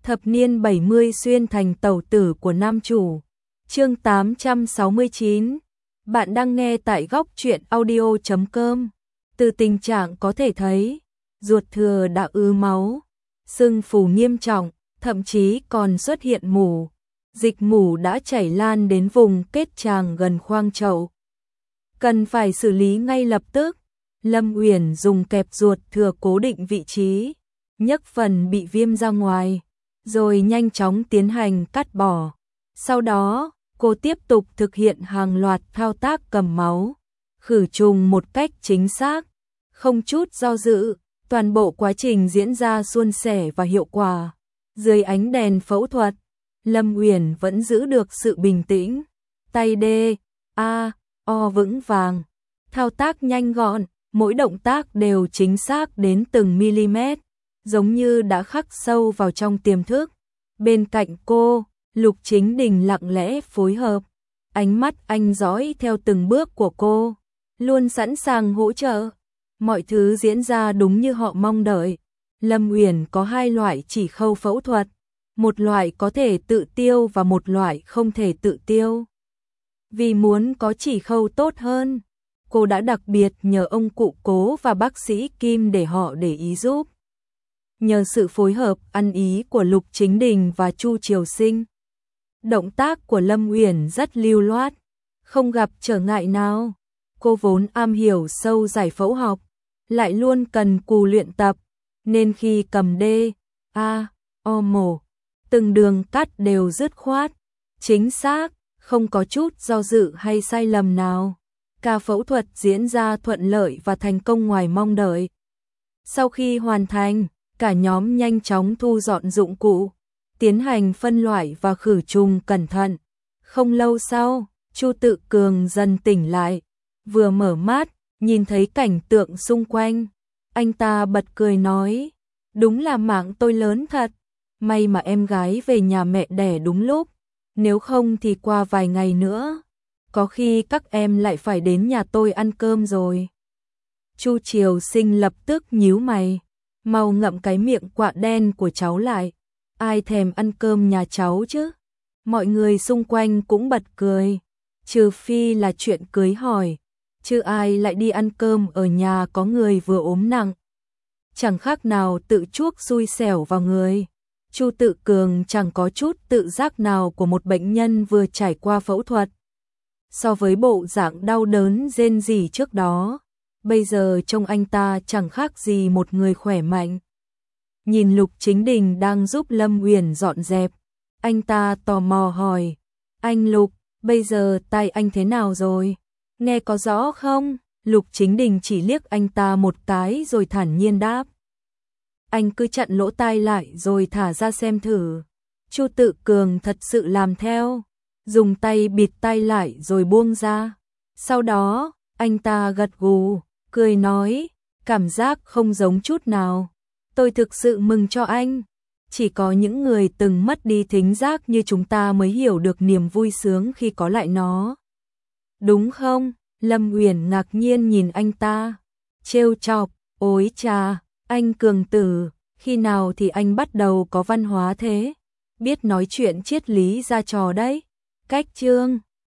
Thập niên 70 xuyên thành tẩu tử của nam chủ. Chương 869. Bạn đang nghe tại góc truyện audio.com. Từ tình trạng có thể thấy, ruột thừa đã ứ máu, sưng phù nghiêm trọng, thậm chí còn xuất hiện mủ. Dịch mủ đã chảy lan đến vùng kết tràng gần khoang chậu. Cần phải xử lý ngay lập tức. Lâm Uyển dùng kẹp ruột thừa cố định vị trí, nhấc phần bị viêm ra ngoài, rồi nhanh chóng tiến hành cắt bỏ. Sau đó, cô tiếp tục thực hiện hàng loạt thao tác cầm máu, khử trùng một cách chính xác, không chút do dự. Toàn bộ quá trình diễn ra suôn sẻ và hiệu quả. Dưới ánh đèn phẫu thuật, Lâm Uyển vẫn giữ được sự bình tĩnh, tay O vững vàng, thao tác nhanh gọn, mỗi động tác đều chính xác đến từng mm, giống như đã khắc sâu vào trong tiềm thức. Bên cạnh cô, Lục Chính Đình lặng lẽ phối hợp, ánh mắt anh dõi theo từng bước của cô, luôn sẵn sàng hỗ trợ. Mọi thứ diễn ra đúng như họ mong đợi. Lâm Uyển có hai loại chỉ khâu phẫu thuật, một loại có thể tự tiêu và một loại không thể tự tiêu. Vì muốn có chỉ khâu tốt hơn, cô đã đặc biệt nhờ ông cụ Cố và bác sĩ Kim để họ để ý giúp. Nhờ sự phối hợp ăn ý của Lục Chính Đình và Chu Triều Sinh, động tác của Lâm Uyển rất lưu loát, không gặp trở ngại nào. Cô vốn am hiểu sâu giải phẫu học, lại luôn cần cù luyện tập, nên khi cầm O mổ, từng đường cắt đều dứt khoát, chính xác, không có chút do dự hay sai lầm nào. Ca phẫu thuật diễn ra thuận lợi và thành công ngoài mong đợi. Sau khi hoàn thành, cả nhóm nhanh chóng thu dọn dụng cụ, tiến hành phân loại và khử trùng cẩn thận. Không lâu sau, Chu Tự Cường dần tỉnh lại, vừa mở mắt, nhìn thấy cảnh tượng xung quanh. Anh ta bật cười nói, đúng là mạng tôi lớn thật, may mà em gái về nhà mẹ đẻ đúng lúc, nếu không thì qua vài ngày nữa, có khi các em lại phải đến nhà tôi ăn cơm rồi. Chu Triều Sinh lập tức nhíu mày, mau ngậm cái miệng quạ đen của cháu lại, ai thèm ăn cơm nhà cháu chứ. Mọi người xung quanh cũng bật cười, trừ phi là chuyện cưới hỏi, chứ ai lại đi ăn cơm ở nhà có người vừa ốm nặng. Chẳng khác nào tự chuốc xui xẻo vào người. Chu Tự Cường chẳng có chút tự giác nào của một bệnh nhân vừa trải qua phẫu thuật. So với bộ dạng đau đớn rên rỉ trước đó, bây giờ trông anh ta chẳng khác gì một người khỏe mạnh. Nhìn Lục Chính Đình đang giúp Lâm Uyển dọn dẹp, anh ta tò mò hỏi, anh Lục, bây giờ tay anh thế nào rồi? Nghe có rõ không? Lục Chính Đình chỉ liếc anh ta một cái rồi thản nhiên đáp, anh cứ chặn lỗ tai lại rồi thả ra xem thử. Chu Tự Cường thật sự làm theo, dùng tay bịt tai lại rồi buông ra. Sau đó, anh ta gật gù, cười nói, cảm giác không giống chút nào. Tôi thực sự mừng cho anh. Chỉ có những người từng mất đi thính giác như chúng ta mới hiểu được niềm vui sướng khi có lại nó. Đúng không? Lâm Uyển ngạc nhiên nhìn anh ta, trêu chọc, ối chà, anh Cường tử, khi nào thì anh bắt đầu có văn hóa thế? Biết nói chuyện triết lý ra trò đấy. Cách chương